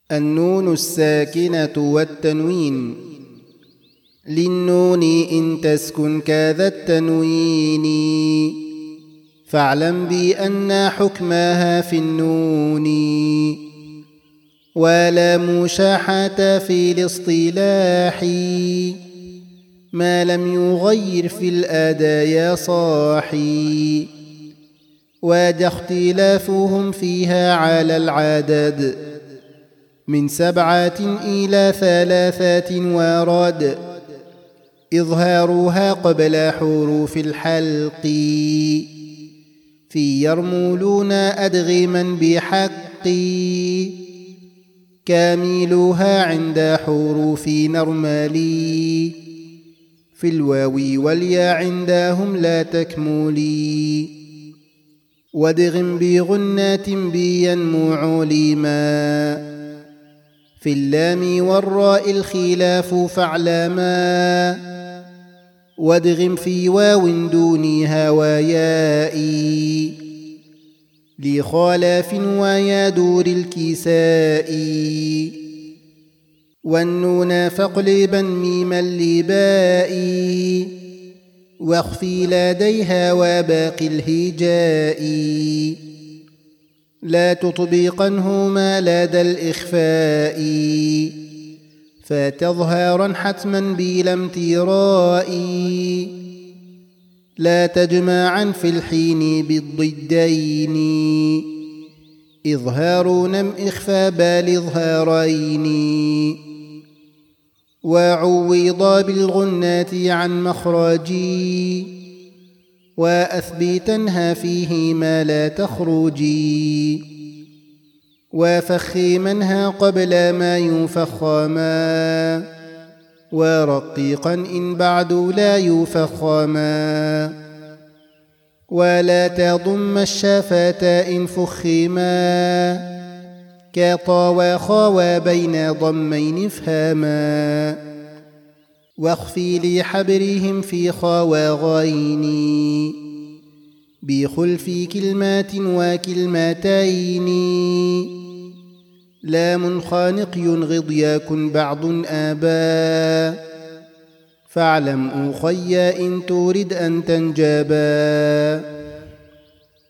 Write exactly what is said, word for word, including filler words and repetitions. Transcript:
النون الساكنة والتنوين. للنون إن تسكن كذا التنوين، فاعلم بأن حكمها في النون، ولا مشاحة في الاصطلاح ما لم يغير في الأداء يا صاحي، وجه اختلافهم فيها على العدد من سبعة إلى ثلاثة ورد، إظهارها قبل حروف الحلق في يرملون أدغما بحق، كاملها عند حروف نرملي في الواو والياء عندهم لا تكملي، وادغم بغنات بينمو علما في اللام والراء الخلاف فاعلما، وادغم في واو دونها وياء لخلاف ويا دور الكساء، والنون فاقلبا ميما لباء واخفي لديها وباقي الهجاء، لا تطبقنهما لدى الإخفاء فتظهرا حتما بلا امتراء، لا تجمعا في الحين بالضدين إظهار نم إخفى بال إظهارين، وعوض بالغنات عن مخرجي وأثبتنها فيه ما لا تخرجي، وفخمنها قبل ما يفخما ورقيقا إن بعد لا يفخما، ولا تضم الشفة إن فخما كطا وخا وبين ضمين افهما، واخفي لحبرهم في خا وغين بخلف كلمات وكلمتين، لام خانق ينغض يكن بعض آبا، فاعلم أخي إن تريد أن تنجبا.